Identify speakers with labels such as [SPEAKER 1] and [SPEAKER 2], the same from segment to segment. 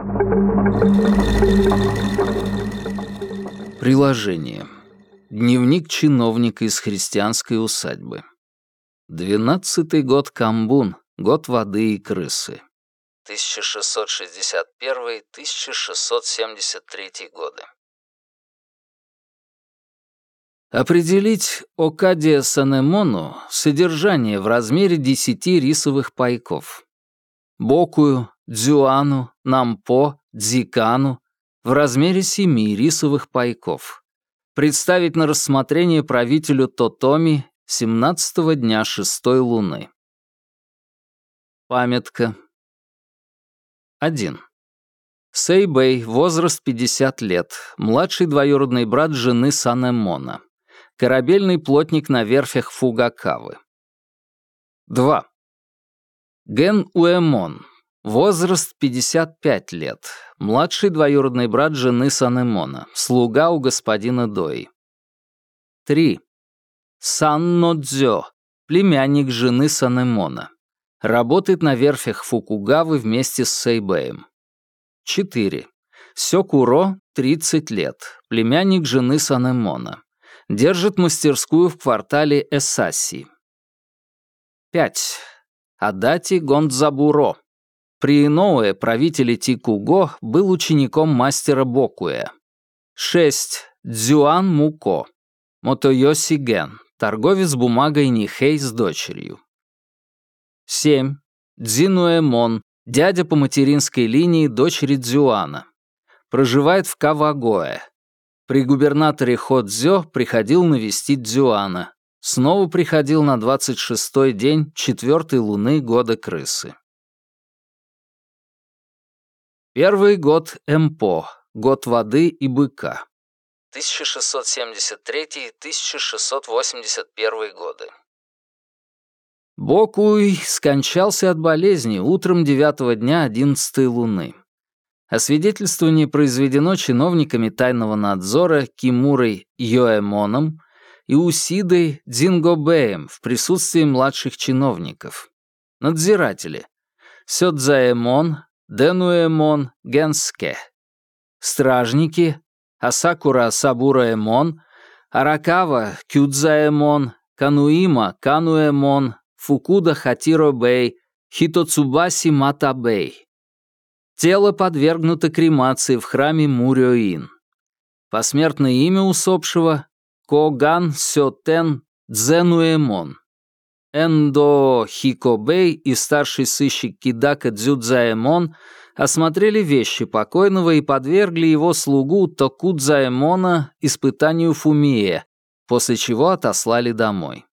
[SPEAKER 1] Приложение. Дневник чиновника из христианской усадьбы. 12-й год Камбун, год воды и крысы. 1661-1673 годы. Определить Окадия Санэмону содержание в размере 10 рисовых пайков. Бокую, Дзюану, Нампо, Дзикану в размере 7 рисовых пайков. Представить на рассмотрение правителю Тотоми 17-го дня 6-й луны. Памятка. 1. Сэйбэй, возраст 50 лет, младший двоюродный брат жены Санэмона. Корабельный плотник на верфях Фугакавы. 2. Ген Уэмон, возраст 55 лет, младший двоюродный брат жены Санэмона, слуга у господина Дои. 3. Санно Дзё, племянник жены Санэмона. Работает на верфях Фукугавы вместе с Сэйбэем. 4. Сёкуро, 30 лет, племянник жены Санэмона. Держит мастерскую в квартале Эсаси. 5. Адати Гондзабуро. При Иноуэ правителе Тикуго был учеником мастера Бокуэ. 6. Дзюан Муко. Мотойоси Ген. Торговец бумагой Нихэй с дочерью. 7. Дзинуэмон. Дядя по материнской линии дочери Дзюана. Проживает в Кавагоэ. При губернаторе Ходзё приходил навестить Дзюана. Снова приходил на 26-й день 4-й луны года крысы. Первый год Эмпо, год воды и быка. 1673-1681 годы. Бокуй скончался от болезни утром 9-го дня 11-й луны. Освидетельствование произведено чиновниками тайного надзора Кимурой Йоэмоном и Усидой Дзингобэем в присутствии младших чиновников. Надзиратели: Сёдзаэмон, Дэнуэмон, Генске. Стражники: Асакура Сабураэмон, Аракава Кюдзаэмон, Кануима Кануэмон, Фукуда Хатиро-бэй, Хитоцубаси Мата-бэй. Тело подвергнуто кремации в храме Мурё-ин. Посмертное имя усопшего — Коган Сётен Дзенуэмон. Эндо Хикобэй и старший сыщик Кидака Дзюдзаэмон осмотрели вещи покойного и подвергли его слугу Токудзаэмона испытанию Фумие, после чего отослали домой.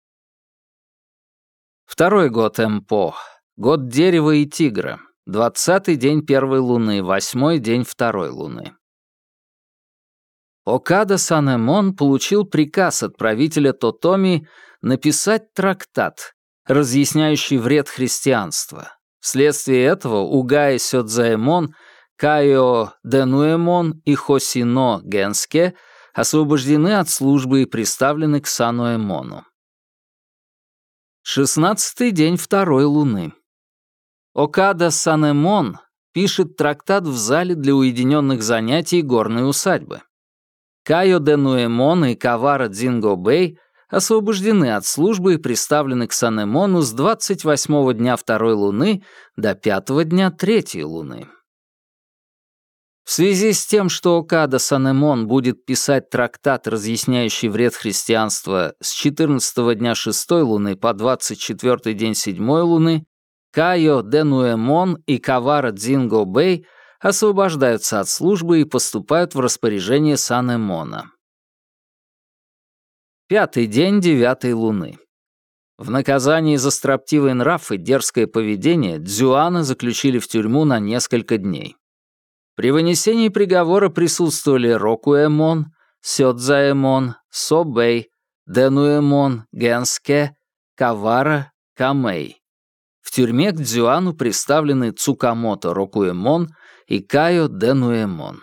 [SPEAKER 1] Второй год Эмпо, год дерева и тигра, 20-й день первой луны, 8-й день второй луны. Окада Санэмон получил приказ от правителя Тотоми написать трактат, разъясняющий вред христианства. Вследствие этого Угаи Сёдзаэмон, Кайо Дэнуэмон и Хосино Генске освобождены от службы и приставлены к Сануэмону. 16-й день второй луны. Окада Санэмон пишет трактат в зале для уединенных занятий горной усадьбы. Кайо Дэнуэмон и Кавара Дзингобэй освобождены от службы и приставлены к Санэмону с 28-го дня второй луны до 5-го дня третьей луны. В связи с тем, что Окада Санэмон будет писать трактат, разъясняющий вред христианства с 14-го дня 6-й луны по 24-й день 7-й луны, Кайо Дэнуэмон и Кавара Дзингобэй освобождаются от службы и поступают в распоряжение Санэмона. 5-й день 9-й луны. В наказании за строптивый нрав и дерзкое поведение Дзюана заключили в тюрьму на несколько дней. При вынесении приговора присутствовали Рокуэмон, Сёдзаэмон, Собэй, Дэнуэмон, Генске, Кавара, Камэй. В тюрьме к Дзюану приставлены Цукамото Рокуэмон и Кайо Дэнуэмон.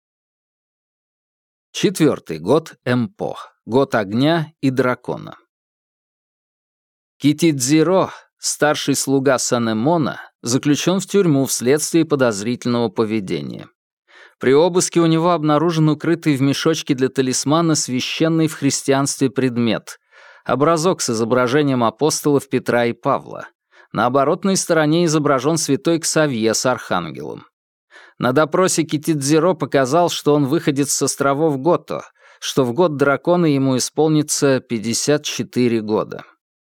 [SPEAKER 1] 4-й год Эмпо, год огня и дракона. Китидзиро, старший слуга Санэмона, заключен в тюрьму вследствие подозрительного поведения. При обыске у него обнаружен укрытый в мешочке для талисмана священный в христианстве предмет — образок с изображением апостолов Петра и Павла. На оборотной стороне изображен святой Ксавье с архангелом. На допросе Китидзиро показал, что он выходец с островов Гото, что в год дракона ему исполнится 54 года.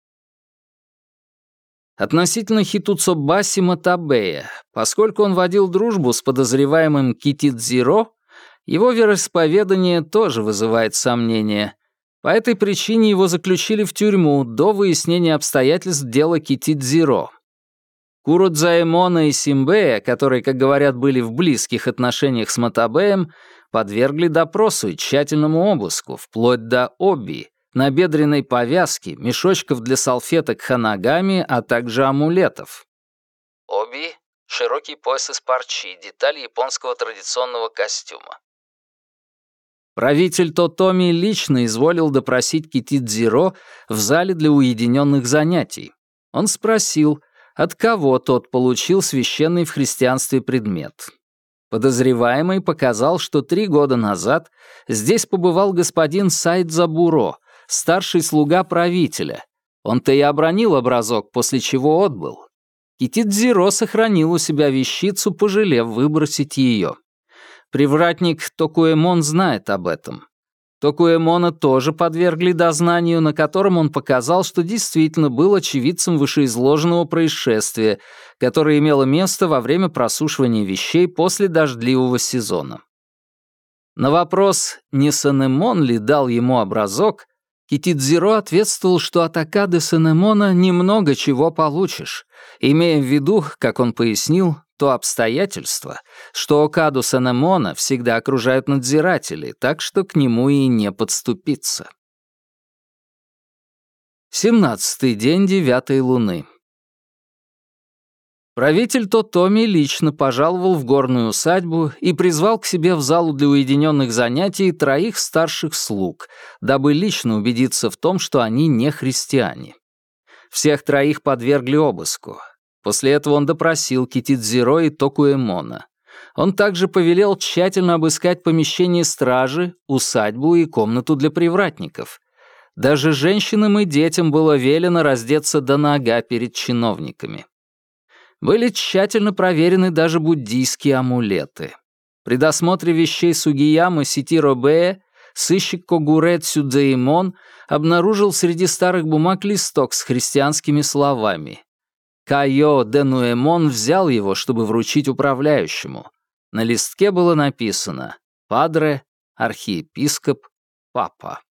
[SPEAKER 1] Относительно Хитуцубаси Матабея, поскольку он водил дружбу с подозреваемым Китидзиро, его вероисповедание тоже вызывает сомнения. По этой причине его заключили в тюрьму до выяснения обстоятельств дела Китидзиро. Куродзаэмона и Симбея, которые, как говорят, были в близких отношениях с Матабеем, подвергли допросу и тщательному обыску, вплоть до оби, набедренной повязки, мешочков для салфеток ханагами, а также амулетов. Оби — широкий пояс из парчи, деталь японского традиционного костюма. Правитель Тотоми лично изволил допросить Китидзиро в зале для уединенных занятий. Он спросил, от кого тот получил священный в христианстве предмет. Подозреваемый показал, что 3 года назад здесь побывал господин Сайдзабуро, старший слуга правителя. Он-то и обронил образок, после чего отбыл. Китидзиро сохранил у себя вещицу, пожалев выбросить ее. Привратник Токуэмон знает об этом. Токуэмона тоже подвергли дознанию, на котором он показал, что действительно был очевидцем вышеизложенного происшествия, которое имело место во время просушивания вещей после дождливого сезона. На вопрос, не Санэмон ли дал ему образок, Китидзиро ответствовал, что от Окады Санэмона немного чего получишь, имея в виду, как он пояснил, то обстоятельство, что Окаду Санэмона всегда окружают надзиратели, так что к нему и не подступиться. 17-й день 9-й луны. Правитель Тотоми лично пожаловал в горную усадьбу и призвал к себе в залу для уединенных занятий 3 старших слуг, дабы лично убедиться в том, что они не христиане. Всех 3 подвергли обыску. После этого он допросил Китидзиро и Токуэмона. Он также повелел тщательно обыскать помещение стражи, усадьбу и комнату для привратников. Даже женщинам и детям было велено раздеться до нога перед чиновниками. Были тщательно проверены даже буддийские амулеты. При досмотре вещей Сугиямы Ситиро-бэя сыщик Когуре Цюдзэймон обнаружил среди старых бумаг листок с христианскими словами. Кайо Денуэмон взял его, чтобы вручить управляющему. На листке было написано «Падре», «Архиепископ», «Папа».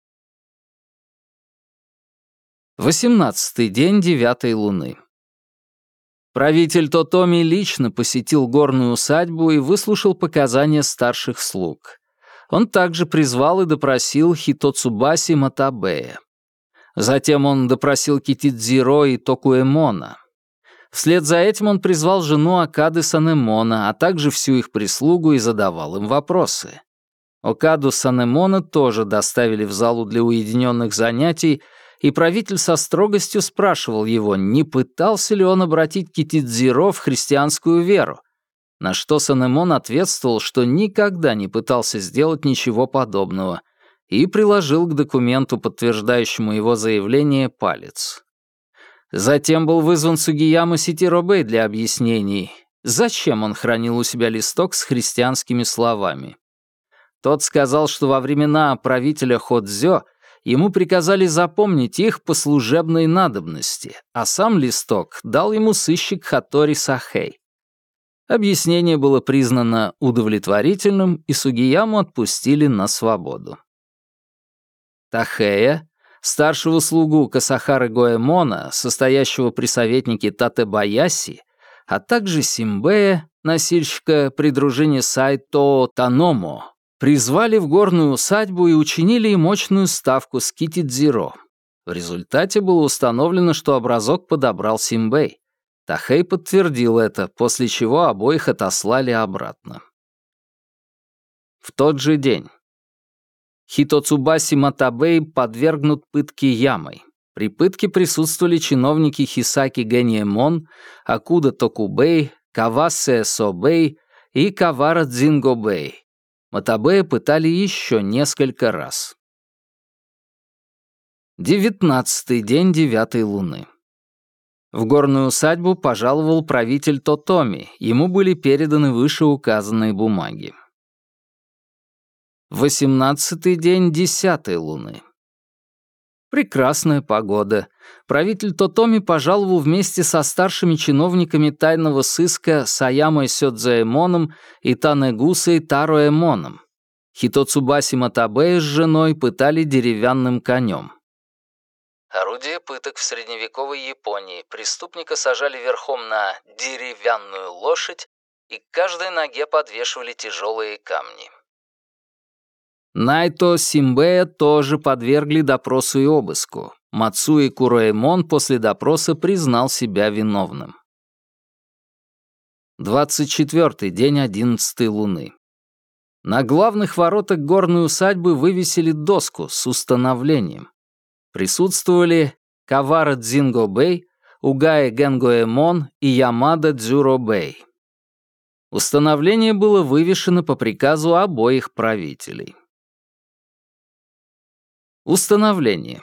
[SPEAKER 1] 18-й день 9-й луны. Правитель Тотоми лично посетил горную усадьбу и выслушал показания старших слуг. Он также призвал и допросил Хитоцубаси Матабея. Затем он допросил Китидзиро и Токуэмона. Вслед за этим он призвал жену Окады Санэмона, а также всю их прислугу и задавал им вопросы. Окаду Санэмона тоже доставили в залу для уединенных занятий, и правитель со строгостью спрашивал его, не пытался ли он обратить Китидзиро в христианскую веру, на что Санэмон ответствовал, что никогда не пытался сделать ничего подобного, и приложил к документу, подтверждающему его заявление, палец. Затем был вызван Сугияма Ситиро-бэй для объяснений, зачем он хранил у себя листок с христианскими словами. Тот сказал, что во времена правителя Ходзё ему приказали запомнить их по служебной надобности, а сам листок дал ему сыщик Хатори Сахэй. Объяснение было признано удовлетворительным, и Сугияму отпустили на свободу. Тахэя, старшего слугу Касахары Гоэмона, состоящего при советнике Татебаяси, а также Симбея, носильщика при дружине Сайто Таномо, призвали в горную усадьбу и учинили им очную ставку с Китидзиро. В результате было установлено, что образок подобрал Симбэй. Тахэй подтвердил это, после чего обоих отослали обратно. В тот же день Хитоцубаси Матабэй подвергнут пытке ямой. При пытке присутствовали чиновники Хисаки Гэньэмон, Акуда Токубэй, Кавасе Собэй и Кавара Дзингобэй. Матабея пытали еще несколько раз. 19-й день 9-й луны. В горную усадьбу пожаловал правитель Тотоми, ему были переданы вышеуказанные бумаги. 18-й день 10-й луны. Прекрасная погода. Правитель Тотоми пожаловал вместе со старшими чиновниками тайного сыска Саямой Сёдзаэмоном и Танэгусой Тароэмоном. Хитоцубаси Матабея с женой пытали деревянным конем. Орудие пыток в средневековой Японии. Преступника сажали верхом на деревянную лошадь и к каждой ноге подвешивали тяжелые камни. Найто Симбэя тоже подвергли допросу и обыску. Мацуи Куроэмон после допроса признал себя виновным. 24-й день 11-й луны. На главных воротах горной усадьбы вывесили доску с установлением. Присутствовали Кавара Дзингобэй, Угаэ Гэнгоэмон и Ямада Дзюробэй. Установление было вывешено по приказу обоих правителей. Установление.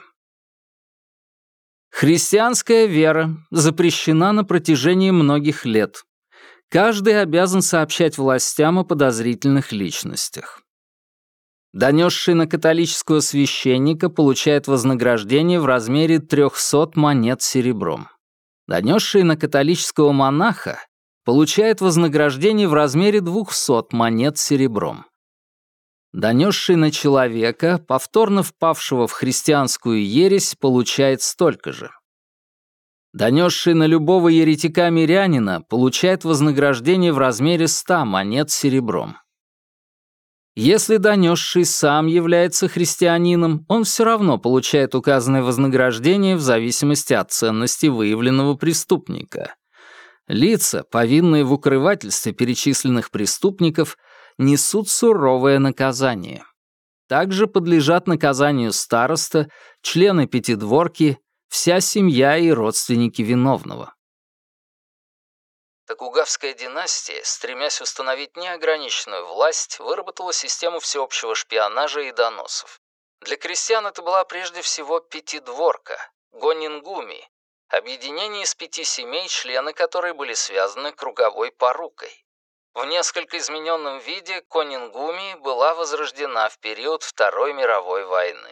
[SPEAKER 1] Христианская вера запрещена на протяжении многих лет. Каждый обязан сообщать властям о подозрительных личностях. Донесший на католического священника получает вознаграждение в размере 300 монет серебром. Донесший на католического монаха получает вознаграждение в размере 200 монет серебром. Донесший на человека, повторно впавшего в христианскую ересь, получает столько же. Донесший на любого еретика-мирянина получает вознаграждение в размере 100 монет серебром. Если донесший сам является христианином, он все равно получает указанное вознаграждение в зависимости от ценности выявленного преступника. Лица, повинные в укрывательстве перечисленных преступников, несут суровое наказание. Также подлежат наказанию староста, члены пятидворки, вся семья и родственники виновного. Токугавская династия, стремясь установить неограниченную власть, выработала систему всеобщего шпионажа и доносов. Для крестьян это была прежде всего пятидворка, гонингуми, объединение из 5 семей, члены которой были связаны круговой порукой. В несколько измененном виде конингуми была возрождена в период Второй мировой войны.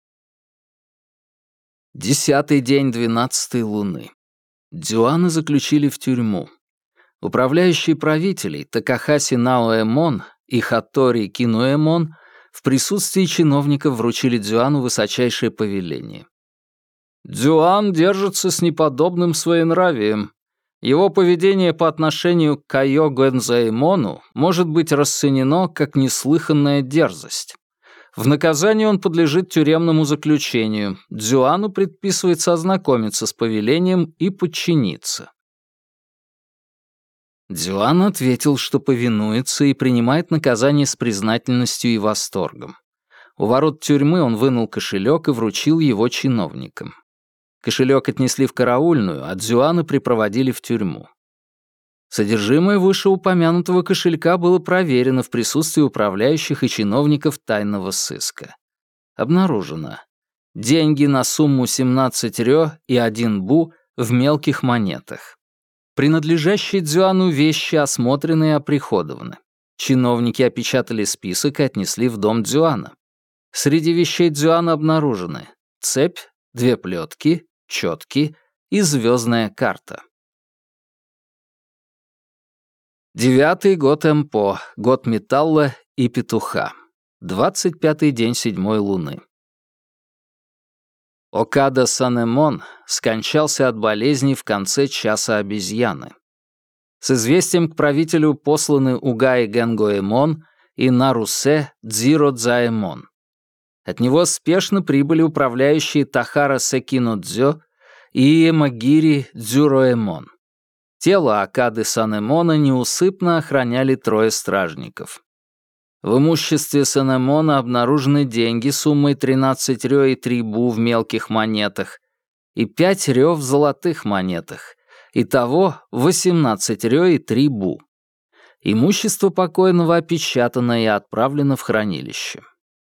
[SPEAKER 1] 10-й день 12-й луны. Дзюана заключили в тюрьму. Управляющие правителей Такахаси Наоэмон и Хатори Кинуэмон в присутствии чиновников вручили Дзюану высочайшее повеление. Дзюан держится с неподобным своенравием. Его поведение по отношению к Кайо Гэнзаэмону может быть расценено как неслыханная дерзость. В наказание он подлежит тюремному заключению. Дзюану предписывается ознакомиться с повелением и подчиниться. Дзюан ответил, что повинуется и принимает наказание с признательностью и восторгом. У ворот тюрьмы он вынул кошелек и вручил его чиновникам. Кошелек отнесли в караульную, а Дзюана припроводили в тюрьму. Содержимое вышеупомянутого кошелька было проверено в присутствии управляющих и чиновников тайного сыска. Обнаружено: деньги на сумму 17 рё и 1 бу в мелких монетах. Принадлежащие Дзюану вещи осмотрены и оприходованы. Чиновники опечатали список и отнесли в дом Дзюана. Среди вещей Дзюана обнаружены цепь, 2 плетки, четки и звездная карта. 9-й год Эмпо, год металла и петуха. 25-й день 7-й луны. Окада Санэмон скончался от болезни в конце часа обезьяны. С известием к правителю посланы Угаи Гэнгоэмон и Нарусе Дзиродзаэмон. От него спешно прибыли управляющие Тахара Секинодзё и Иэмагири Дзюроэмон. Тело Окады Санэмона неусыпно охраняли 3 стражников. В имуществе Санэмона обнаружены деньги суммой 13 рё и 3 бу в мелких монетах, и 5 рё в золотых монетах. Итого 18 рё и 3 бу. Имущество покойного опечатано и отправлено в хранилище.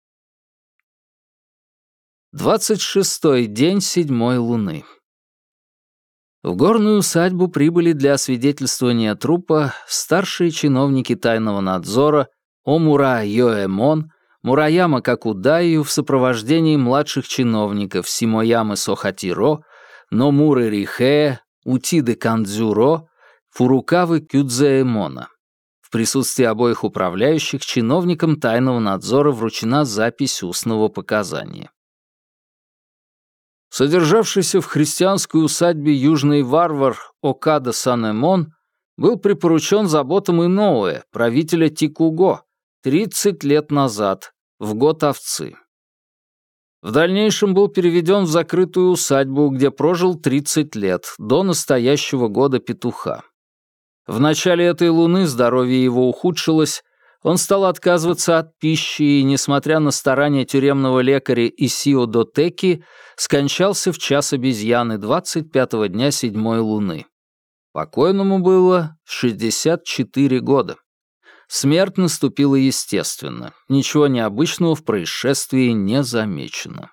[SPEAKER 1] 26-й день 7-й луны. В горную усадьбу прибыли для освидетельствования трупа старшие чиновники тайного надзора Омура Йоэмон, Мураяма Какудаю в сопровождении младших чиновников Симоямы Сохатиро, Номуры Рихэ, Утиды Кандзюро, Фурукавы Кюдзээмона. В присутствии обоих управляющих чиновникам тайного надзора вручена запись устного показания. Содержавшийся в христианской усадьбе южный варвар Окада Санэмон был припоручен заботам Иноуэ, правителя Тикуго, 30 лет назад, в год овцы. В дальнейшем был переведен в закрытую усадьбу, где прожил 30 лет, до настоящего года петуха. В начале этой луны здоровье его ухудшилось, он стал отказываться от пищи и, несмотря на старания тюремного лекаря Исио Дотеки, скончался в час обезьяны 25-го дня 7-й луны. Покойному было 64 года. Смерть наступила естественно, ничего необычного в происшествии не замечено.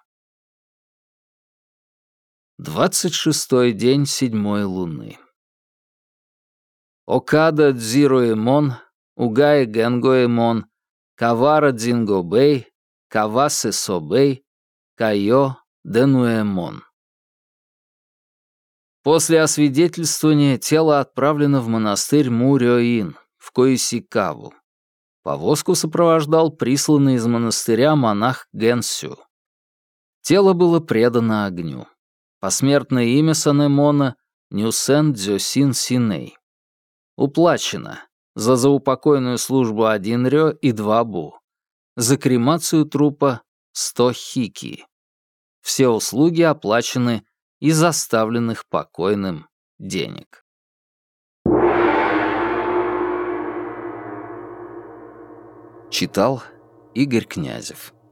[SPEAKER 1] 26-й день 7-й луны. Окада Дзироэмон, Угаэ Генгоэмон, Кавара Дзингобэй, Кавасе Собэй, Кайо Денуэмон. После освидетельствования тело отправлено в монастырь Мурёин, в Коисикаву. Повозку сопровождал присланный из монастыря монах Гэнсю. Тело было предано огню. Посмертное имя Санэмона — Нюсен Дзёсин Синэй. Уплачено за заупокойную службу 1 рё и 2 бу. За кремацию трупа 100 хики. Все услуги оплачены из оставленных покойным денег. Читал Игорь Князев.